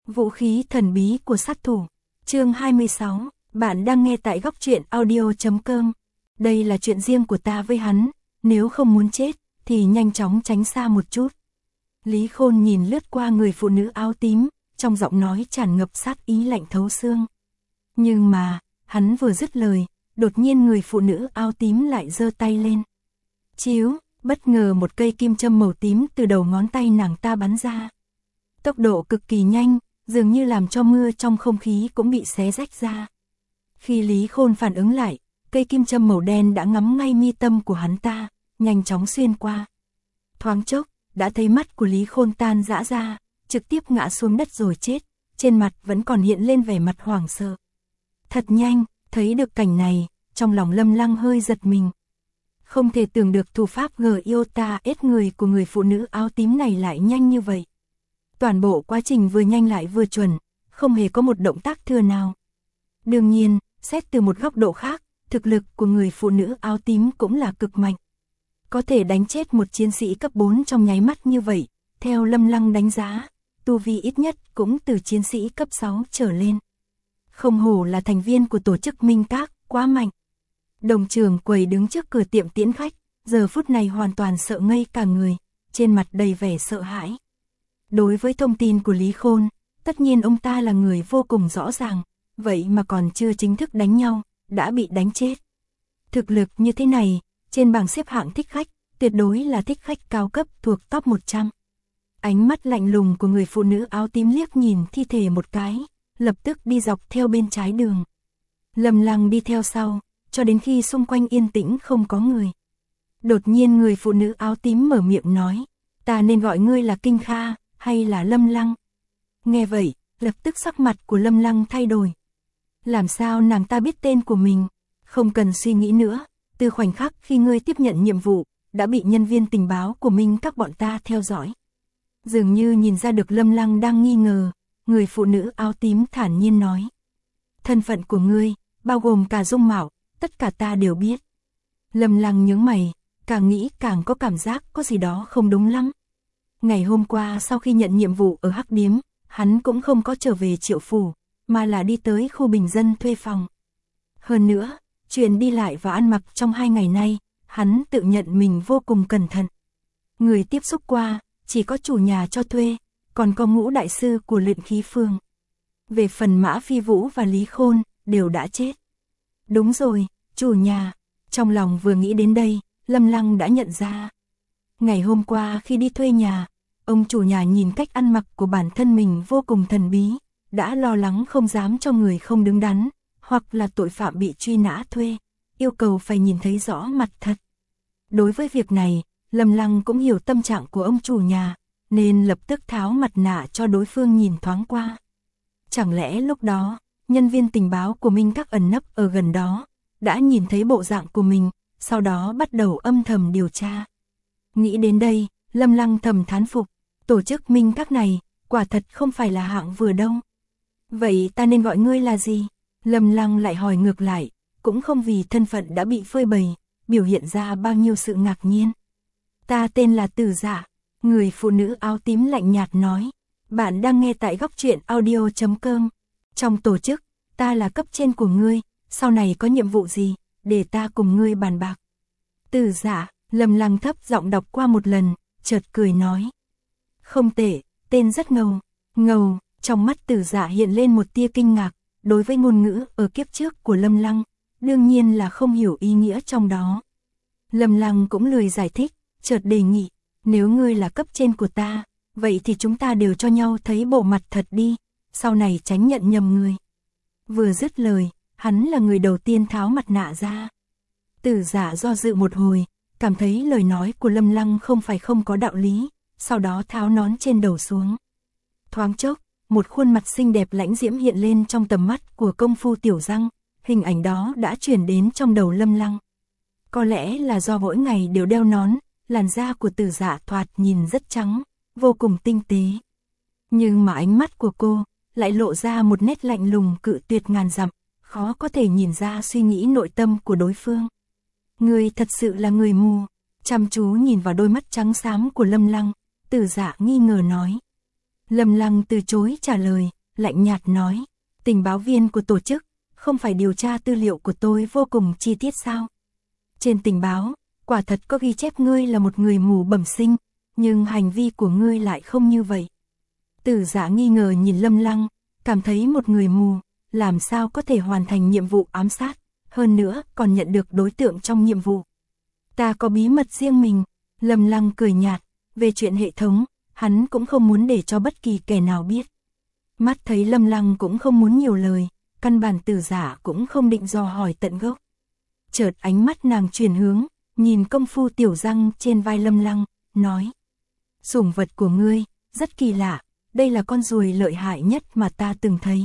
Vũ khí thần bí của sát thủ. Chương 26, bạn đang nghe tại góc truyện audio.com. Đây là chuyện riêng của ta với hắn, nếu không muốn chết, thì nhanh chóng tránh xa một chút. Lý Khôn nhìn lướt qua người phụ nữ áo tím, trong giọng nói tràn ngập sát ý lạnh thấu xương. Nhưng mà, hắn vừa dứt lời, đột nhiên người phụ nữ áo tím lại giơ tay lên. Chíu, bất ngờ một cây kim châm màu tím từ đầu ngón tay nàng ta bắn ra. Tốc độ cực kỳ nhanh, dường như làm cho mưa trong không khí cũng bị xé rách ra. Khi Lý Khôn phản ứng lại, cây kim châm màu đen đã ngắm ngay mi tâm của hắn ta, nhanh chóng xuyên qua. Thoáng chốc, đã thấy mắt của Lý Khôn tan rã ra, trực tiếp ngã xuống đất rồi chết, trên mặt vẫn còn hiện lên vẻ mặt hoảng sợ. Thật nhanh, thấy được cảnh này, trong lòng Lâm Lăng hơi giật mình. Không thể tưởng được thủ pháp Giota ết người của người phụ nữ áo tím này lại nhanh như vậy. Toàn bộ quá trình vừa nhanh lại vừa chuẩn, không hề có một động tác thừa nào. Đương nhiên, xét từ một góc độ khác, thực lực của người phụ nữ áo tím cũng là cực mạnh. Có thể đánh chết một chiến sĩ cấp 4 trong nháy mắt như vậy, theo Lâm Lăng đánh giá, tu vi ít nhất cũng từ chiến sĩ cấp 6 trở lên. Không hổ là thành viên của tổ chức Minh Các, quá mạnh. Đồng trưởng quầy đứng trước cửa tiệm tiễn khách, giờ phút này hoàn toàn sợ ngây cả người, trên mặt đầy vẻ sợ hãi. Đối với thông tin của Lý Khôn, tất nhiên ông ta là người vô cùng rõ ràng, vậy mà còn chưa chính thức đánh nhau, đã bị đánh chết. Thực lực như thế này, trên bảng xếp hạng thích khách, tuyệt đối là thích khách cao cấp thuộc top 100. Ánh mắt lạnh lùng của người phụ nữ áo tím liếc nhìn thi thể một cái, lập tức đi dọc theo bên trái đường. Lâm Lăng đi theo sau, cho đến khi xung quanh yên tĩnh không có người. Đột nhiên người phụ nữ áo tím mở miệng nói, ta nên gọi ngươi là Kinh Kha, hay là Lâm Lăng? Nghe vậy, lập tức sắc mặt của Lâm Lăng thay đổi. Làm sao nàng ta biết tên của mình? Không cần suy nghĩ nữa, từ khoảnh khắc khi ngươi tiếp nhận nhiệm vụ, đã bị nhân viên tình báo của Minh Các bọn ta theo dõi. Dường như nhìn ra được Lâm Lăng đang nghi ngờ, người phụ nữ áo tím thản nhiên nói. Thân phận của ngươi, bao gồm cả dung mạo, tất cả ta đều biết. Lâm Lăng nhướng mày, càng nghĩ càng có cảm giác có gì đó không đúng lắm. Ngày hôm qua sau khi nhận nhiệm vụ ở Hắc Điếm, hắn cũng không có trở về Triệu Phủ, mà là đi tới khu bình dân thuê phòng. Hơn nữa, chuyện đi lại và ăn mặc trong 2 ngày nay, hắn tự nhận mình vô cùng cẩn thận. Người tiếp xúc qua, chỉ có chủ nhà cho thuê, còn có Ngũ đại sư của luyện khí phường. Về phần Mã Phi Vũ và Lý Khôn, đều đã chết. Đúng rồi, chủ nhà. Trong lòng vừa nghĩ đến đây, Lâm Lăng đã nhận ra. Ngày hôm qua khi đi thuê nhà, ông chủ nhà nhìn cách ăn mặc của bản thân mình vô cùng thần bí, đã lo lắng không dám cho người không đứng đắn, hoặc là tội phạm bị truy nã thuê, yêu cầu phải nhìn thấy rõ mặt thật. Đối với việc này, Lâm Lăng cũng hiểu tâm trạng của ông chủ nhà, nên lập tức tháo mặt nạ cho đối phương nhìn thoáng qua. Chẳng lẽ lúc đó, nhân viên tình báo của Minh Các ẩn nấp ở gần đó, đã nhìn thấy bộ dạng của mình, sau đó bắt đầu âm thầm điều tra. Nghĩ đến đây, Lâm Lăng thầm thán phục, tổ chức Minh Các này, quả thật không phải là hạng vừa đâu. Vậy ta nên gọi ngươi là gì? Lâm Lăng lại hỏi ngược lại, cũng không vì thân phận đã bị phơi bày, biểu hiện ra bao nhiêu sự ngạc nhiên. Ta tên là Tử Dạ, người phụ nữ áo tím lạnh nhạt nói. Bạn đang nghe tại góc truyện audio.com. Trong tổ chức, ta là cấp trên của ngươi, sau này có nhiệm vụ gì, để ta cùng ngươi bàn bạc. Tử Dạ, Lâm Lăng thấp giọng đọc qua một lần, chợt cười nói. Không tệ, tên rất ngầu. Ngầu, trong mắt Tử Dạ hiện lên một tia kinh ngạc, đối với ngôn ngữ ở kiếp trước của Lâm Lăng, đương nhiên là không hiểu ý nghĩa trong đó. Lâm Lăng cũng lười giải thích, chợt đề nghị, nếu ngươi là cấp trên của ta, vậy thì chúng ta đều cho nhau thấy bộ mặt thật đi, sau này tránh nhận nhầm người. Vừa dứt lời, hắn là người đầu tiên tháo mặt nạ ra. Tử Dạ do dự một hồi, cảm thấy lời nói của Lâm Lăng không phải không có đạo lý, sau đó tháo nón trên đầu xuống. Thoáng chốc, một khuôn mặt xinh đẹp lãnh diễm hiện lên trong tầm mắt của công phu Tiểu Răng, hình ảnh đó đã chuyển đến trong đầu Lâm Lăng. Có lẽ là do mỗi ngày đều đeo nón, làn da của Tử Dạ thoạt nhìn rất trắng, vô cùng tinh tế. Nhưng mà ánh mắt của cô lại lộ ra một nét lạnh lùng cự tuyệt ngàn dặm, khó có thể nhìn ra suy nghĩ nội tâm của đối phương. Người thật sự là người mù. Chăm chú nhìn vào đôi mắt trắng xám của Lâm Lăng, Tử Dạ nghi ngờ nói. Lâm Lăng từ chối trả lời, lạnh nhạt nói, tình báo viên của tổ chức, không phải điều tra tư liệu của tôi vô cùng chi tiết sao? Trên tình báo, quả thật có ghi chép ngươi là một người mù bẩm sinh, nhưng hành vi của ngươi lại không như vậy. Tử Dạ nghi ngờ nhìn Lâm Lăng, cảm thấy một người mù, làm sao có thể hoàn thành nhiệm vụ ám sát, hơn nữa còn nhận được đối tượng trong nhiệm vụ. Ta có bí mật riêng mình, Lâm Lăng cười nhạt, về chuyện hệ thống, hắn cũng không muốn để cho bất kỳ kẻ nào biết. Mắt thấy Lâm Lăng cũng không muốn nhiều lời, căn bản Tử Dạ cũng không định dò hỏi tận gốc. Chợt ánh mắt nàng chuyển hướng, nhìn công phu tiểu răng trên vai Lâm Lăng, nói. Sủng vật của ngươi, rất kỳ lạ, đây là con ruồi lợi hại nhất mà ta từng thấy.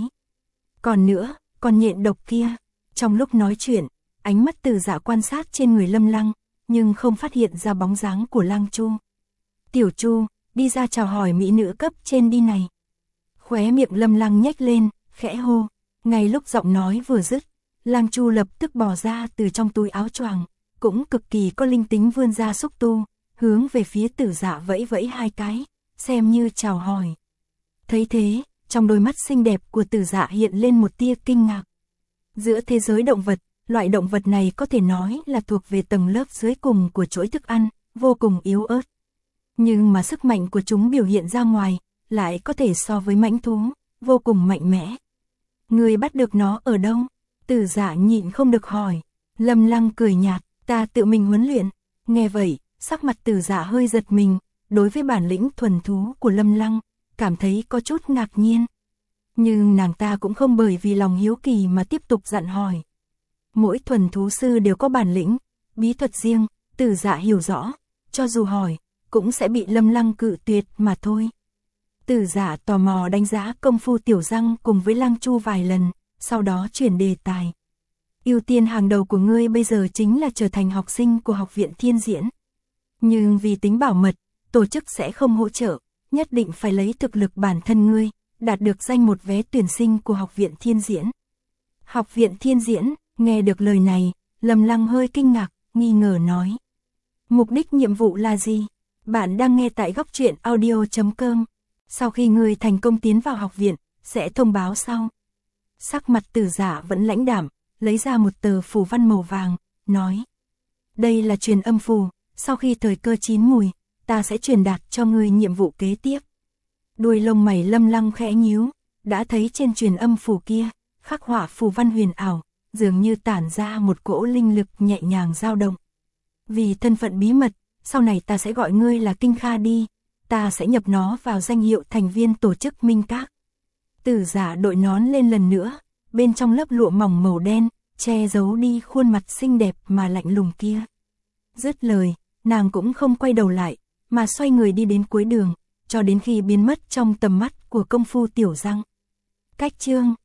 Còn nữa, con nhện độc kia. Trong lúc nói chuyện, ánh mắt Tử Dạ quan sát trên người Lâm Lăng, nhưng không phát hiện ra bóng dáng của Lang Chu. Tiểu Chu, đi ra chào hỏi mỹ nữ cấp trên đi này. Khóe miệng Lâm Lăng nhếch lên, khẽ hô. Ngay lúc giọng nói vừa dứt, Lang Chu lập tức bò ra từ trong túi áo choàng, cũng cực kỳ có linh tính vươn ra xúc tu, hướng về phía Tử Dạ vẫy vẫy hai cái, xem như chào hỏi. Thấy thế, trong đôi mắt xinh đẹp của Tử Dạ hiện lên một tia kinh ngạc. Giữa thế giới động vật, loại động vật này có thể nói là thuộc về tầng lớp dưới cùng của chuỗi thức ăn, vô cùng yếu ớt. Nhưng mà sức mạnh của chúng biểu hiện ra ngoài, lại có thể so với mãnh thú, vô cùng mạnh mẽ. Người bắt được nó ở đâu? Tử Dạ nhịn không được hỏi. Lâm Lăng cười nhạt, ta tự mình huấn luyện. Nghe vậy, sắc mặt Tử Dạ hơi giật mình, đối với bản lĩnh thuần thú của Lâm Lăng, cảm thấy có chút ngạc nhiên. Nhưng nàng ta cũng không bởi vì lòng hiếu kỳ mà tiếp tục dặn hỏi. Mỗi thuần thú sư đều có bản lĩnh, bí thuật riêng, Tử Dạ hiểu rõ, cho dù hỏi, cũng sẽ bị Lâm Lăng cự tuyệt mà thôi. Tử Dạ tò mò đánh giá công phu tiểu răng cùng với Lang Chu vài lần, sau đó chuyển đề tài. Ưu tiên hàng đầu của ngươi bây giờ chính là trở thành học sinh của Học viện Thiên Diễn. Nhưng vì tính bảo mật, tổ chức sẽ không hỗ trợ, nhất định phải lấy thực lực bản thân ngươi, đạt được danh một vé tuyển sinh của Học viện Thiên Diễn. Học viện Thiên Diễn, nghe được lời này, Lâm Lăng hơi kinh ngạc, nghi ngờ nói. Mục đích nhiệm vụ là gì? Bạn đang nghe tại góc truyện audio.com. Sau khi ngươi thành công tiến vào học viện, sẽ thông báo sau. Sắc mặt Tử Dạ vẫn lãnh đạm, lấy ra một tờ phù văn màu vàng, nói. Đây là truyền âm phù, sau khi thời cơ chín mùi, ta sẽ truyền đạt cho ngươi nhiệm vụ kế tiếp. Đuôi lông mày Lâm Lăng khẽ nhíu, đã thấy trên truyền âm phù kia, khắc họa phù văn huyền ảo, dường như tản ra một cỗ linh lực nhẹ nhàng dao động. Vì thân phận bí mật, sau này ta sẽ gọi ngươi là Kinh Kha đi, ta sẽ nhập nó vào danh hiệu thành viên tổ chức Minh Các. Tử Dạ đội nón lên lần nữa, bên trong lớp lụa mỏng màu đen, che giấu đi khuôn mặt xinh đẹp mà lạnh lùng kia. Dứt lời, nàng cũng không quay đầu lại, mà xoay người đi đến cuối đường, cho đến khi biến mất trong tầm mắt của công phu tiểu răng. Cách chương